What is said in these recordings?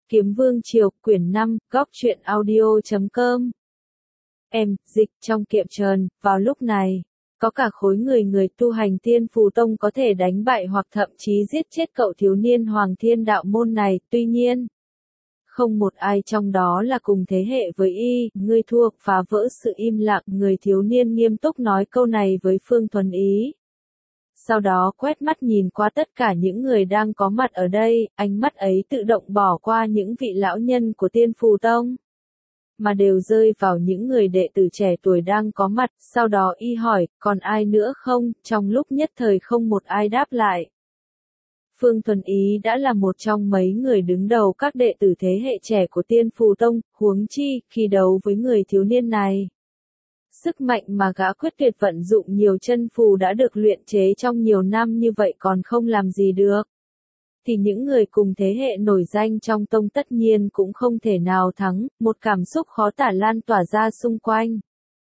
Kiếm Vương Triều, quyển 5, góc truyện audio.com. Dịch trong kiệm trần, vào lúc này, có cả khối người tu hành Tiên Phù Tông có thể đánh bại hoặc thậm chí giết chết cậu thiếu niên Hoàng Thiên Đạo Môn này, tuy nhiên, không một ai trong đó là cùng thế hệ với y, ngươi thua, phá vỡ sự im lặng, người thiếu niên nghiêm túc nói câu này với Phương Thuần Ý. Sau đó quét mắt nhìn qua tất cả những người đang có mặt ở đây, ánh mắt ấy tự động bỏ qua những vị lão nhân của Tiên Phù Tông, mà đều rơi vào những người đệ tử trẻ tuổi đang có mặt, sau đó y hỏi, còn ai nữa không, trong lúc nhất thời không một ai đáp lại. Phương Thuần Ý đã là một trong mấy người đứng đầu các đệ tử thế hệ trẻ của Tiên Phù Tông, huống chi, khi đấu với người thiếu niên này. Sức mạnh mà gã quyết tuyệt vận dụng nhiều chân phù đã được luyện chế trong nhiều năm như vậy còn không làm gì được. Thì những người cùng thế hệ nổi danh trong tông tất nhiên cũng không thể nào thắng, một cảm xúc khó tả lan tỏa ra xung quanh.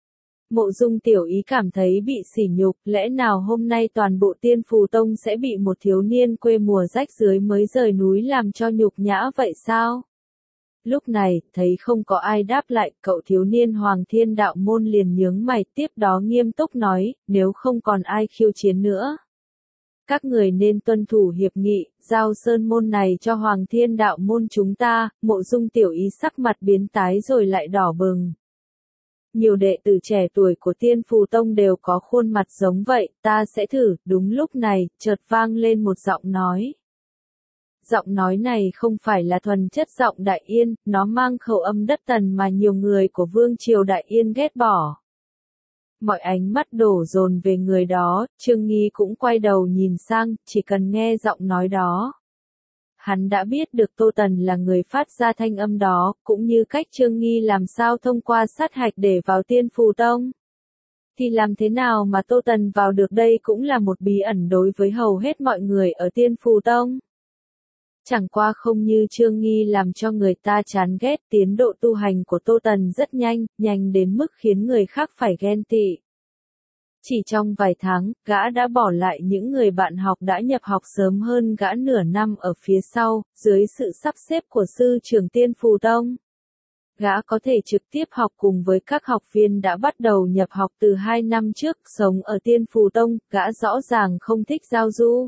Mộ Dung Tiểu Ý cảm thấy bị sỉ nhục, lẽ nào hôm nay toàn bộ Tiên Phù Tông sẽ bị một thiếu niên quê mùa rách rưới mới rời núi làm cho nhục nhã vậy sao? Lúc này, thấy không có ai đáp lại, cậu thiếu niên Hoàng Thiên Đạo Môn liền nhướng mày, tiếp đó nghiêm túc nói, nếu không còn ai khiêu chiến nữa, các người nên tuân thủ hiệp nghị, giao sơn môn này cho Hoàng Thiên Đạo Môn chúng ta. Mộ Dung Tiểu Ý sắc mặt biến tái rồi lại đỏ bừng. Nhiều đệ tử trẻ tuổi của Tiên Phù Tông đều có khuôn mặt giống vậy, ta sẽ thử. Đúng lúc này, chợt vang lên một giọng nói. Giọng nói này không phải là thuần chất giọng Đại Yên, nó mang khẩu âm đất Tần mà nhiều người của Vương Triều Đại Yên ghét bỏ. Mọi ánh mắt đổ dồn về người đó, Trương Nghi cũng quay đầu nhìn sang, chỉ cần nghe giọng nói đó. Hắn đã biết được Tô Tần là người phát ra thanh âm đó, cũng như cách Trương Nghi làm sao thông qua sát hạch để vào Tiên Phù Tông. Thì làm thế nào mà Tô Tần vào được đây cũng là một bí ẩn đối với hầu hết mọi người ở Tiên Phù Tông. Chẳng qua không như Trương Nghi làm cho người ta chán ghét, tiến độ tu hành của Tô Tần rất nhanh, nhanh đến mức khiến người khác phải ghen tị. Chỉ trong vài tháng, gã đã bỏ lại những người bạn học đã nhập học sớm hơn gã nửa năm ở phía sau, dưới sự sắp xếp của sư trưởng Tiên Phù Tông. Gã có thể trực tiếp học cùng với các học viên đã bắt đầu nhập học từ 2 năm trước, sống ở Tiên Phù Tông, gã rõ ràng không thích giao du.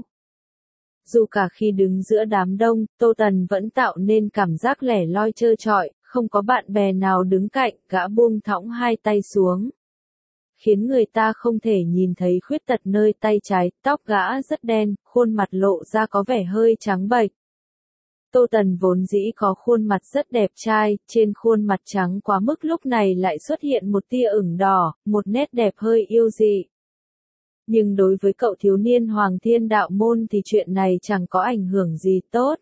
Dù cả khi đứng giữa đám đông, Tô Tần vẫn tạo nên cảm giác lẻ loi trơ trọi, không có bạn bè nào đứng cạnh, gã buông thõng hai tay xuống, khiến người ta không thể nhìn thấy khuyết tật nơi tay trái, tóc gã rất đen, khuôn mặt lộ ra có vẻ hơi trắng bệch. Tô Tần vốn dĩ có khuôn mặt rất đẹp trai, trên khuôn mặt trắng quá mức lúc này lại xuất hiện một tia ửng đỏ, một nét đẹp hơi yêu dị. Nhưng đối với cậu thiếu niên Hoàng Thiên Đạo Môn thì chuyện này chẳng có ảnh hưởng gì tốt.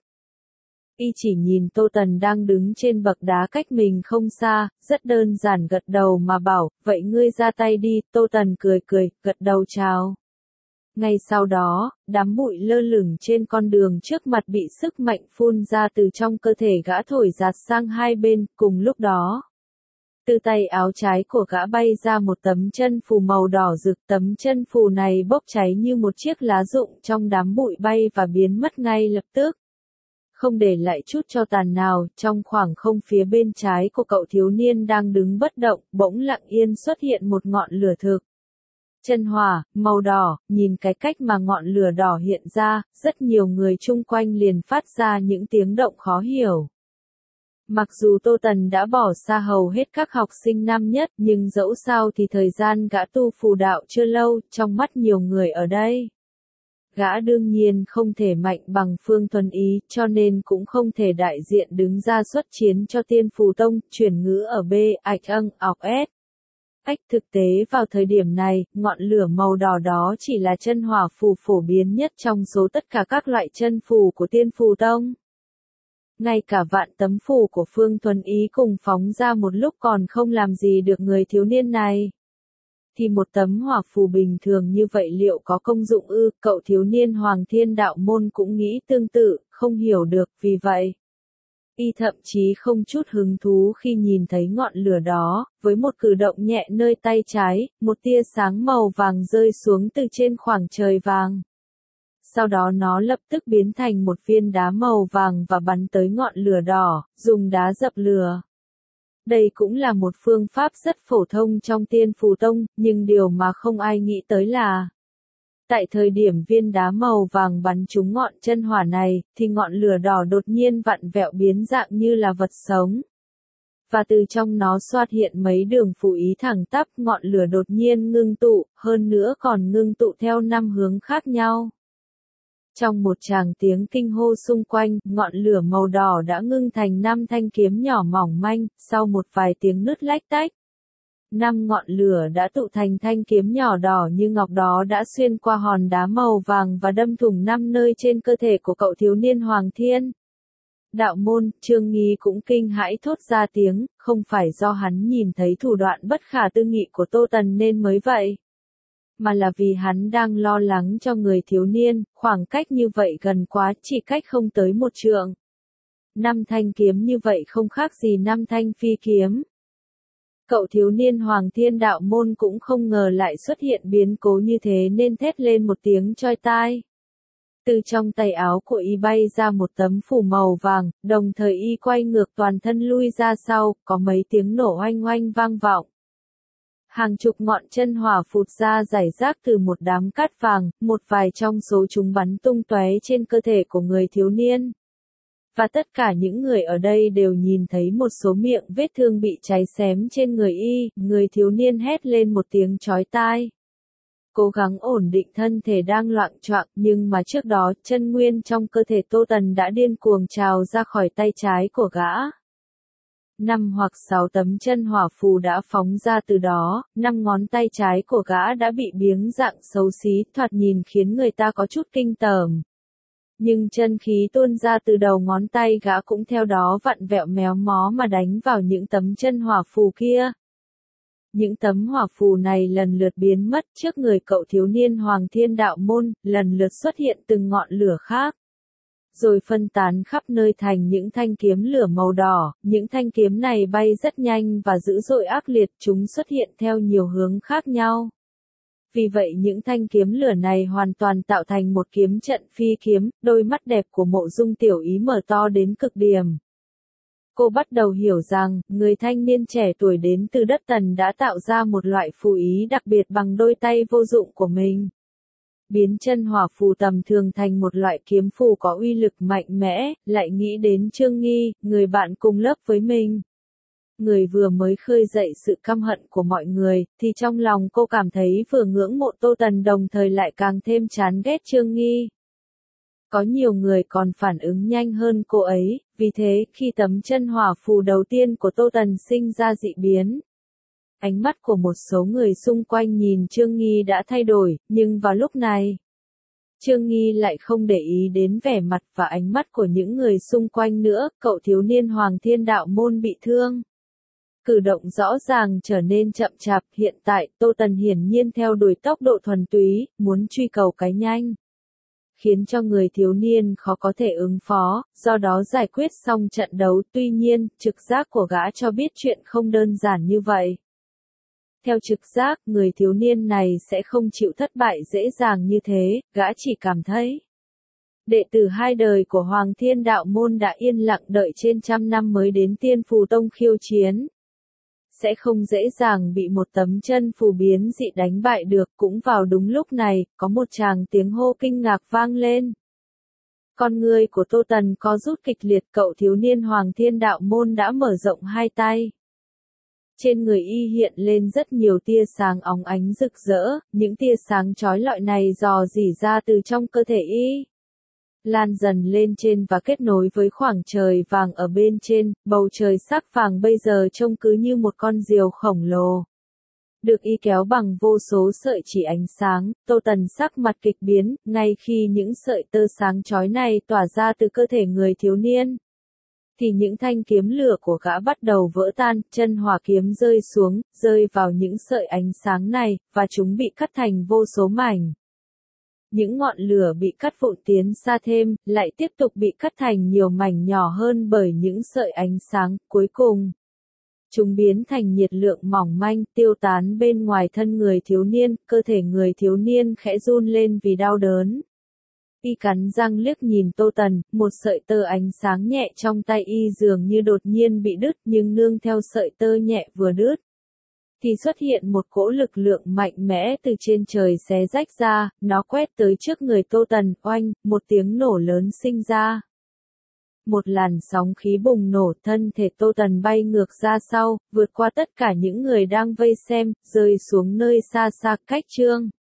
Y chỉ nhìn Tô Tần đang đứng trên bậc đá cách mình không xa, rất đơn giản gật đầu mà bảo, vậy ngươi ra tay đi. Tô Tần cười, gật đầu chào. Ngay sau đó, đám bụi lơ lửng trên con đường trước mặt bị sức mạnh phun ra từ trong cơ thể gã thổi giạt sang hai bên, cùng lúc đó. Từ tay áo trái của gã bay ra một tấm chân phù màu đỏ rực, tấm chân phù này bốc cháy như một chiếc lá rụng trong đám bụi bay và biến mất ngay lập tức. Không để lại chút cho tàn nào, trong khoảng không phía bên trái của cậu thiếu niên đang đứng bất động, bỗng lặng yên xuất hiện một ngọn lửa thực. Chân hỏa, màu đỏ, nhìn cái cách mà ngọn lửa đỏ hiện ra, rất nhiều người chung quanh liền phát ra những tiếng động khó hiểu. Mặc dù Tô Tần đã bỏ xa hầu hết các học sinh năm nhất, nhưng dẫu sao thì thời gian gã tu phù đạo chưa lâu, trong mắt nhiều người ở đây. Gã đương nhiên không thể mạnh bằng Phương Thuần Ý, cho nên cũng không thể đại diện đứng ra xuất chiến cho Tiên Phù Tông, chuyển ngữ ở B, ọc S. Thực tế vào thời điểm này, ngọn lửa màu đỏ đó chỉ là chân hỏa phù phổ biến nhất trong số tất cả các loại chân phù của Tiên Phù Tông. Ngay cả vạn tấm phù của Phương Thuần Ý cùng phóng ra một lúc còn không làm gì được người thiếu niên này. Thì một tấm hỏa phù bình thường như vậy liệu có công dụng ư? Cậu thiếu niên Hoàng Thiên Đạo Môn cũng nghĩ tương tự, không hiểu được, vì vậy. Y thậm chí không chút hứng thú khi nhìn thấy ngọn lửa đó, với một cử động nhẹ nơi tay trái, một tia sáng màu vàng rơi xuống từ trên khoảng trời vàng. sau đó nó lập tức biến thành một viên đá màu vàng và bắn tới ngọn lửa đỏ, dùng đá dập lửa. Đây cũng là một phương pháp rất phổ thông trong Tiên Phù Tông, nhưng điều mà không ai nghĩ tới là tại thời điểm viên đá màu vàng bắn trúng ngọn chân hỏa này, thì ngọn lửa đỏ đột nhiên vặn vẹo biến dạng như là vật sống. Và từ trong nó xuất hiện mấy đường phù ý thẳng tắp, ngọn lửa đột nhiên ngưng tụ, hơn nữa còn ngưng tụ theo 5 hướng khác nhau. Trong một tràng tiếng kinh hô xung quanh, ngọn lửa màu đỏ đã ngưng thành 5 thanh kiếm nhỏ mỏng manh, sau một vài tiếng nứt lách tách. 5 ngọn lửa đã tụ thành thanh kiếm nhỏ đỏ như ngọc đó đã xuyên qua hòn đá màu vàng và đâm thủng 5 nơi trên cơ thể của cậu thiếu niên Hoàng Thiên. Đạo môn, Trương Nghi cũng kinh hãi thốt ra tiếng, không phải do hắn nhìn thấy thủ đoạn bất khả tư nghị của Tô Tần nên mới vậy, mà là vì hắn đang lo lắng cho người thiếu niên, khoảng cách như vậy gần quá, chỉ cách không tới 1 trượng. 5 thanh kiếm như vậy không khác gì 5 thanh phi kiếm. Cậu thiếu niên Hoàng Thiên đạo môn cũng không ngờ lại xuất hiện biến cố như thế nên thét lên một tiếng choi tai. Từ trong tay áo của y bay ra một tấm phủ màu vàng, đồng thời y quay ngược toàn thân lui ra sau, có mấy tiếng nổ oanh oanh vang vọng. Hàng chục ngọn chân hỏa phụt ra rải rác từ một đám cát vàng, một vài trong số chúng bắn tung tóe trên cơ thể của người thiếu niên. Và tất cả những người ở đây đều nhìn thấy một số miệng vết thương bị cháy xém trên người y, người thiếu niên hét lên một tiếng chói tai. Cố gắng ổn định thân thể đang loạng choạng, nhưng mà trước đó, chân nguyên trong cơ thể Tô Tần đã điên cuồng trào ra khỏi tay trái của gã. 5 hoặc 6 tấm chân hỏa phù đã phóng ra từ đó, 5 ngón tay trái của gã đã bị biếng dạng xấu xí, thoạt nhìn khiến người ta có chút kinh tởm. Nhưng chân khí tuôn ra từ đầu ngón tay gã cũng theo đó vặn vẹo méo mó mà đánh vào những tấm chân hỏa phù kia. Những tấm hỏa phù này lần lượt biến mất trước người cậu thiếu niên Hoàng Thiên đạo môn, lần lượt xuất hiện từng ngọn lửa khác. Rồi phân tán khắp nơi thành những thanh kiếm lửa màu đỏ, những thanh kiếm này bay rất nhanh và dữ dội ác liệt, chúng xuất hiện theo nhiều hướng khác nhau. Vì vậy những thanh kiếm lửa này hoàn toàn tạo thành một kiếm trận phi kiếm, đôi mắt đẹp của Mộ Dung Tiểu Ý mở to đến cực điểm. Cô bắt đầu hiểu rằng, người thanh niên trẻ tuổi đến từ đất Tần đã tạo ra một loại phù ý đặc biệt bằng đôi tay vô dụng của mình. Biến chân hỏa phù tầm thường thành một loại kiếm phù có uy lực mạnh mẽ, lại nghĩ đến Trương Nghi, người bạn cùng lớp với mình. Người vừa mới khơi dậy sự căm hận của mọi người, thì trong lòng cô cảm thấy vừa ngưỡng mộ Tô Tần đồng thời lại càng thêm chán ghét Trương Nghi. Có nhiều người còn phản ứng nhanh hơn cô ấy, vì thế khi tấm chân hỏa phù đầu tiên của Tô Tần sinh ra dị biến, ánh mắt của một số người xung quanh nhìn Trương Nghi đã thay đổi, nhưng vào lúc này, Trương Nghi lại không để ý đến vẻ mặt và ánh mắt của những người xung quanh nữa, cậu thiếu niên Hoàng Thiên đạo môn bị thương. Cử động rõ ràng trở nên chậm chạp, hiện tại, Tô Tần hiển nhiên theo đuổi tốc độ thuần túy, muốn truy cầu cái nhanh, khiến cho người thiếu niên khó có thể ứng phó, do đó giải quyết xong trận đấu, tuy nhiên, trực giác của gã cho biết chuyện không đơn giản như vậy. Theo trực giác, người thiếu niên này sẽ không chịu thất bại dễ dàng như thế, gã chỉ cảm thấy đệ tử 2 đời của Hoàng Thiên đạo môn đã yên lặng đợi trên 100 năm mới đến Tiên Phù Tông khiêu chiến. Sẽ không dễ dàng bị một tấm chân phù biến dị đánh bại được. Cũng vào đúng lúc này, có một tràng tiếng hô kinh ngạc vang lên. Con người của Tô Tần có rút kịch liệt, cậu thiếu niên Hoàng Thiên đạo môn đã mở rộng 2 tay. Trên người y hiện lên rất nhiều tia sáng óng ánh rực rỡ, những tia sáng chói lọi này rò rỉ ra từ trong cơ thể y, lan dần lên trên và kết nối với khoảng trời vàng ở bên trên, bầu trời sắc vàng bây giờ trông cứ như một con diều khổng lồ. Được y kéo bằng vô số sợi chỉ ánh sáng, Tô Tần sắc mặt kịch biến, ngay khi những sợi tơ sáng chói này tỏa ra từ cơ thể người thiếu niên, thì những thanh kiếm lửa của gã bắt đầu vỡ tan, chân hỏa kiếm rơi xuống, rơi vào những sợi ánh sáng này, và chúng bị cắt thành vô số mảnh. Những ngọn lửa bị cắt vụn tiến xa thêm, lại tiếp tục bị cắt thành nhiều mảnh nhỏ hơn bởi những sợi ánh sáng, cuối cùng chúng biến thành nhiệt lượng mỏng manh, tiêu tán bên ngoài thân người thiếu niên, cơ thể người thiếu niên khẽ run lên vì đau đớn. Y cắn răng liếc nhìn Tô Tần, một sợi tơ ánh sáng nhẹ trong tay y dường như đột nhiên bị đứt, nhưng nương theo sợi tơ nhẹ vừa đứt thì xuất hiện một cỗ lực lượng mạnh mẽ từ trên trời xé rách ra, nó quét tới trước người Tô Tần, oanh, một tiếng nổ lớn sinh ra. Một làn sóng khí bùng nổ, thân thể Tô Tần bay ngược ra sau, vượt qua tất cả những người đang vây xem, rơi xuống nơi xa xa cách Trương